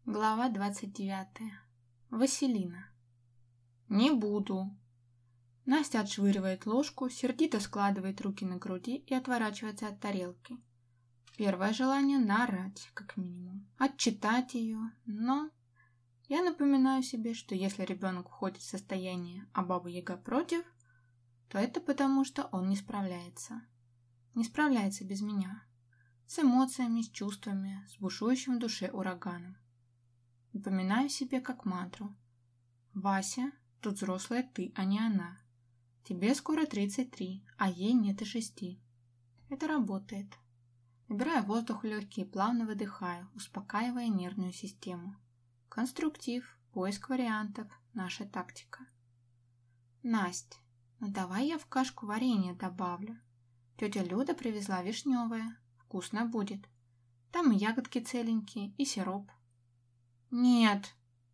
Глава 29. Василина. «Не буду». Настя отшвыривает ложку, сердито складывает руки на груди и отворачивается от тарелки. Первое желание — наорать, как минимум, отчитать ее, но... Я напоминаю себе, что если ребенок входит в состояние «а баба-яга против», то это потому, что он не справляется. Не справляется без меня. С эмоциями, с чувствами, с бушующим в душе ураганом. Напоминаю себе как мантру. «Вася, тут взрослая ты, а не она. Тебе скоро 33, а ей нет и 6. Это работает. Набираю воздух в легкие, плавно выдыхаю, успокаивая нервную систему. Конструктив, поиск вариантов, наша тактика. «Насть, ну давай я в кашку варенье добавлю. Тетя Люда привезла вишневое. Вкусно будет. Там и ягодки целенькие, и сироп». «Нет».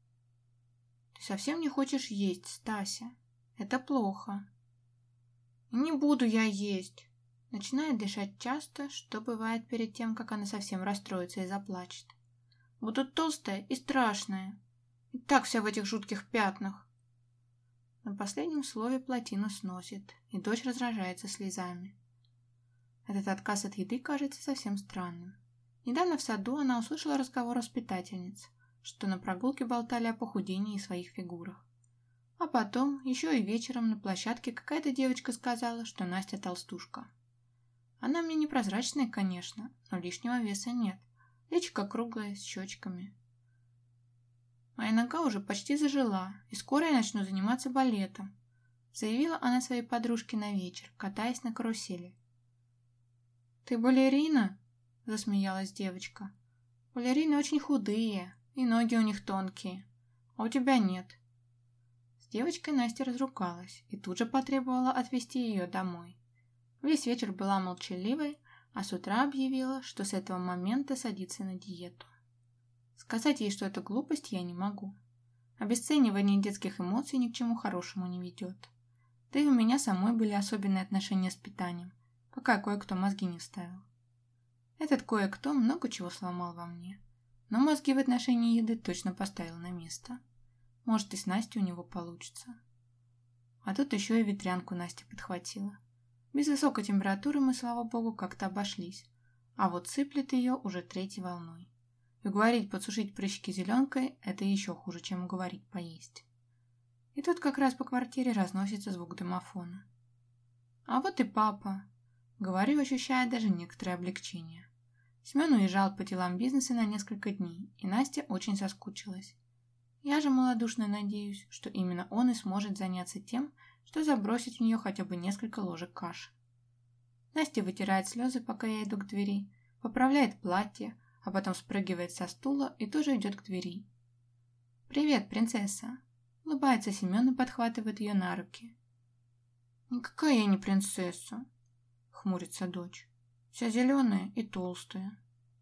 «Ты совсем не хочешь есть, Стася. Это плохо». «Не буду я есть». Начинает дышать часто, что бывает перед тем, как она совсем расстроится и заплачет. «Буду толстая и страшная. И так вся в этих жутких пятнах». На последнем слове плотину сносит, и дочь разражается слезами. Этот отказ от еды кажется совсем странным. Недавно в саду она услышала разговор воспитательниц, что на прогулке болтали о похудении и своих фигурах. А потом, еще и вечером на площадке какая-то девочка сказала, что Настя толстушка. Она мне непрозрачная, конечно, но лишнего веса нет. Личико круглое, с щечками. Моя нога уже почти зажила, и скоро я начну заниматься балетом, заявила она своей подружке на вечер, катаясь на карусели. «Ты балерина?» – засмеялась девочка. «Балерины очень худые, и ноги у них тонкие, а у тебя нет». С девочкой Настя разругалась и тут же потребовала отвезти ее домой. Весь вечер была молчаливой, а с утра объявила, что с этого момента садится на диету. Сказать ей, что это глупость, я не могу. Обесценивание детских эмоций ни к чему хорошему не ведет. Да и у меня самой были особенные отношения с питанием, пока кое-кто мозги не вставил. Этот кое-кто много чего сломал во мне, но мозги в отношении еды точно поставил на место. Может, и с Настей у него получится. А тут еще и ветрянку Настя подхватила. Без высокой температуры мы, слава богу, как-то обошлись, а вот сыплет ее уже 3-й волной. И уговорить подсушить прыщики зеленкой – это еще хуже, чем уговорить поесть. И тут как раз по квартире разносится звук домофона. А вот и папа. Говорю, ощущая даже некоторое облегчение. Семен уезжал по делам бизнеса на несколько дней, и Настя очень соскучилась. Я же малодушно надеюсь, что именно он и сможет заняться тем, что забросит в нее хотя бы несколько ложек каши. Настя вытирает слезы, пока я иду к двери, поправляет платье, а потом спрыгивает со стула и тоже идет к двери. «Привет, принцесса!» — улыбается Семен и подхватывает ее на руки. «Никакая я не принцесса!» — хмурится дочь. «Вся зеленая и толстая».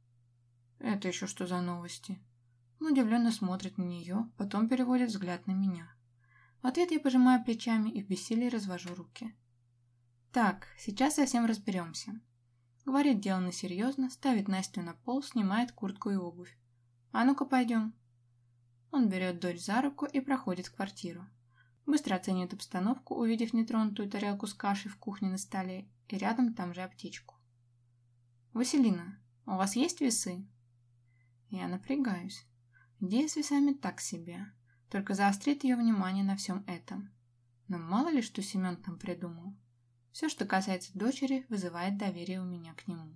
«Это еще что за новости?» Он удивленно смотрит на нее, потом переводит взгляд на меня. В ответ я пожимаю плечами и в бессилии развожу руки. «Так, сейчас совсем разберемся». Говорит деланно серьезно, ставит Настю на пол, снимает куртку и обувь. «А ну-ка пойдем». Он берет дочь за руку и проходит в квартиру. Быстро оценивает обстановку, увидев нетронутую тарелку с кашей в кухне на столе и рядом там же аптечку. «Василина, у вас есть весы?» Я напрягаюсь. Идея с весами так себе, только заострит ее внимание на всем этом. Но мало ли, что Семен там придумал. Все, что касается дочери, вызывает доверие у меня к нему.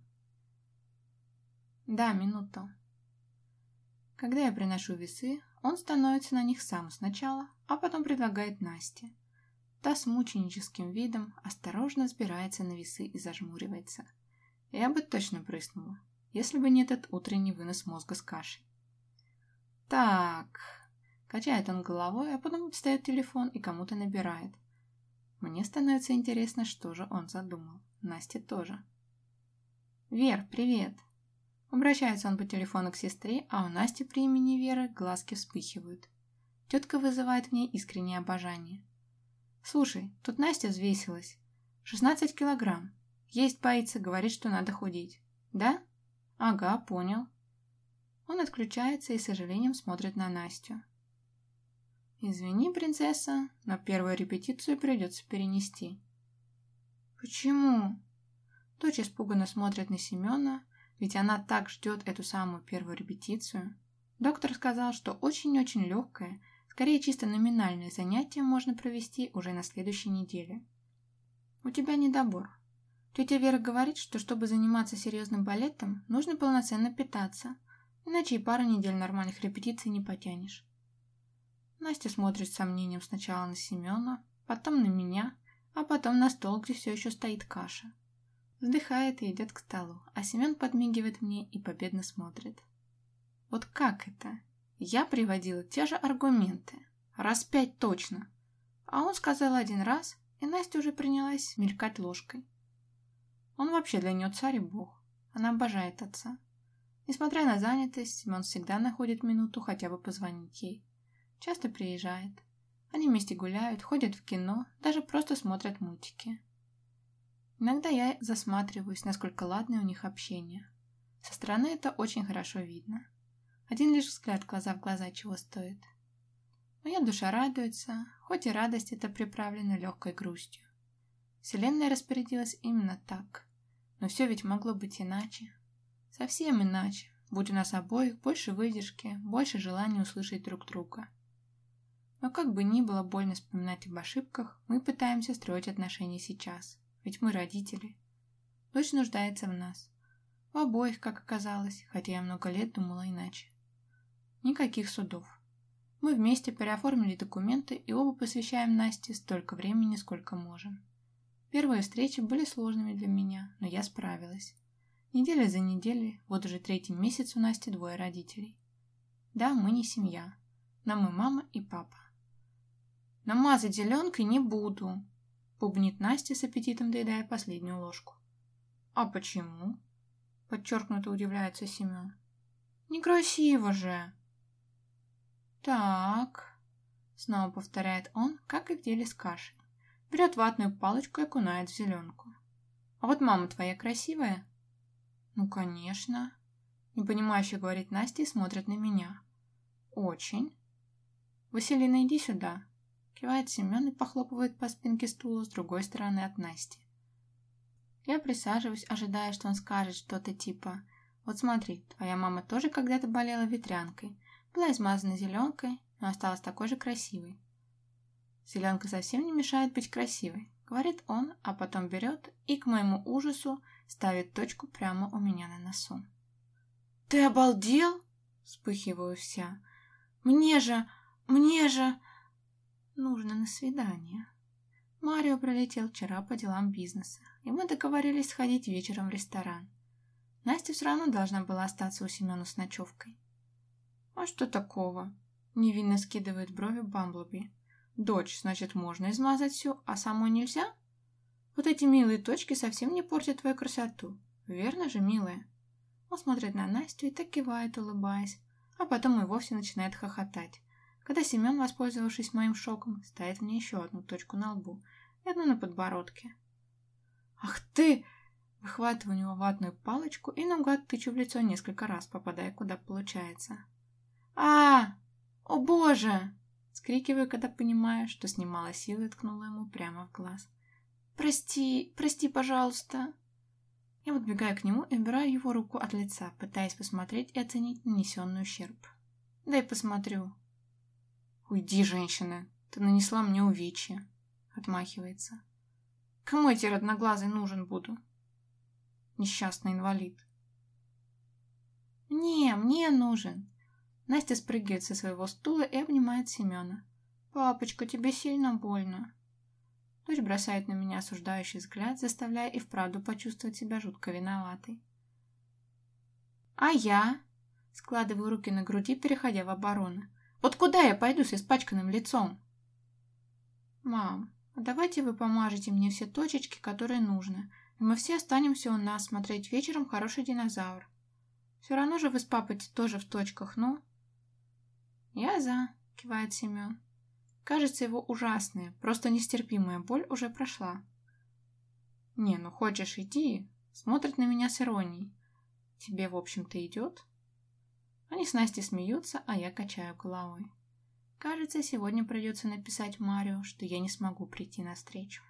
«Да, минуту». Когда я приношу весы, он становится на них сам сначала, а потом предлагает Насте. Та с мученическим видом осторожно взбирается на весы и зажмуривается. Я бы точно прыснула, если бы не этот утренний вынос мозга с кашей. «Так», — качает он головой, а потом достает телефон и кому-то набирает. Мне становится интересно, что же он задумал. Насте тоже. «Вер, привет!» Обращается он по телефону к сестре, а у Насти при имени Веры глазки вспыхивают. Тетка вызывает в ней искреннее обожание. «Слушай, тут Настя взвесилась. 16 килограмм. Есть боится, говорит, что надо худеть. Да? Ага, понял. Он отключается и с сожалением смотрит на Настю. «Извини, принцесса, но первую репетицию придется перенести». «Почему?» Дочь испуганно смотрит на Семена, ведь она так ждет эту самую первую репетицию. Доктор сказал, что очень-очень легкое, скорее чисто номинальное занятие можно провести уже на следующей неделе. «У тебя недобор. Тетя Вера говорит, что чтобы заниматься серьезным балетом, нужно полноценно питаться, иначе и пару недель нормальных репетиций не потянешь». Настя смотрит с сомнением сначала на Семена, потом на меня, а потом на стол, где все еще стоит каша. Вздыхает и идет к столу, а Семен подмигивает мне и победно смотрит. Вот как это? Я приводила те же аргументы, раз 5 точно, а он сказал 1 раз, и Настя уже принялась мелькать ложкой. Он вообще для нее царь и бог, она обожает отца. Несмотря на занятость, Семен всегда находит минуту хотя бы позвонить ей. Часто приезжает. Они вместе гуляют, ходят в кино, даже просто смотрят мультики. Иногда я засматриваюсь, насколько ладное у них общение. Со стороны это очень хорошо видно. Один лишь взгляд глаза в глаза чего стоит. Моя душа радуется, хоть и радость эта приправлена легкой грустью. Вселенная распорядилась именно так. Но все ведь могло быть иначе. Совсем иначе, будь у нас обоих больше выдержки, больше желания услышать друг друга. Но как бы ни было больно вспоминать об ошибках, мы пытаемся строить отношения сейчас. Ведь мы родители. Дочь нуждается в нас. В обоих, как оказалось, хотя я много лет думала иначе. Никаких судов. Мы вместе переоформили документы и оба посвящаем Насте столько времени, сколько можем. Первые встречи были сложными для меня, но я справилась. Неделя за неделей, вот уже 3-й месяц у Насти 2 родителей. Да, мы не семья. Нам и мама, и папа. «Намазать зеленкой не буду», — бубнит Настя с аппетитом, доедая последнюю ложку. «А почему?» — подчеркнуто удивляется Семен. «Некрасиво же!» «Так», — снова повторяет он, как и в деле с кашей. Берет ватную палочку и окунает в зеленку. «А вот мама твоя красивая?» «Ну, конечно», — непонимающе говорит Настя и смотрит на меня. «Очень». «Василина, иди сюда», — кивает Семен и похлопывает по спинке стула с другой стороны от Насти. Я присаживаюсь, ожидая, что он скажет что-то типа: «Вот смотри, твоя мама тоже когда-то болела ветрянкой, была измазана зеленкой, но осталась такой же красивой». «Зеленка совсем не мешает быть красивой», — говорит он, а потом берет и, к моему ужасу, ставит точку прямо у меня на носу. «Ты обалдел?» — вспыхиваю вся. «Мне же... нужно на свидание». Марио прилетел вчера по делам бизнеса, и мы договорились сходить вечером в ресторан. Настя все равно должна была остаться у Семена с ночевкой. «А что такого?» — невинно скидывает брови Бамблби. «Дочь, значит, можно измазать всю, а самой нельзя? Вот эти милые точки совсем не портят твою красоту. Верно же, милая?» Он смотрит на Настю и так кивает, улыбаясь, а потом и вовсе начинает хохотать, когда Семен, воспользовавшись моим шоком, ставит мне еще одну точку на лбу и одну на подбородке. «Ах ты!» Выхватываю у него ватную палочку и наугад тычу в лицо несколько раз, попадая куда получается. О боже!» Скрикиваю, когда понимаю, что снимала силы и ткнула ему прямо в глаз. «Прости, пожалуйста!» Я подбегаю к нему и убираю его руку от лица, пытаясь посмотреть и оценить нанесенный ущерб. «Дай посмотрю». «Уйди, женщина, ты нанесла мне увечья», — отмахивается. «Кому я теперь одноглазый нужен буду?» Несчастный инвалид. Мне нужен». Настя спрыгивает со своего стула и обнимает Семена. «Папочка, тебе сильно больно?» Дочь бросает на меня осуждающий взгляд, заставляя и вправду почувствовать себя жутко виноватой. «А я?» Складываю руки на груди, переходя в оборону. «Вот куда я пойду с испачканным лицом?» «Мам, а давайте вы помажете мне все точечки, которые нужно, и мы все останемся у нас смотреть вечером «Хороший динозавр». Все равно же вы с папой тоже в точках, ну?» «Я за», — кивает Семен. Кажется, его ужасная, просто нестерпимая боль уже прошла. «Не, ну хочешь, иди», — смотрит на меня с иронией. «Тебе, в общем-то, идет?» Они с Настей смеются, а я качаю головой. Кажется, сегодня придется написать Марио, что я не смогу прийти на встречу.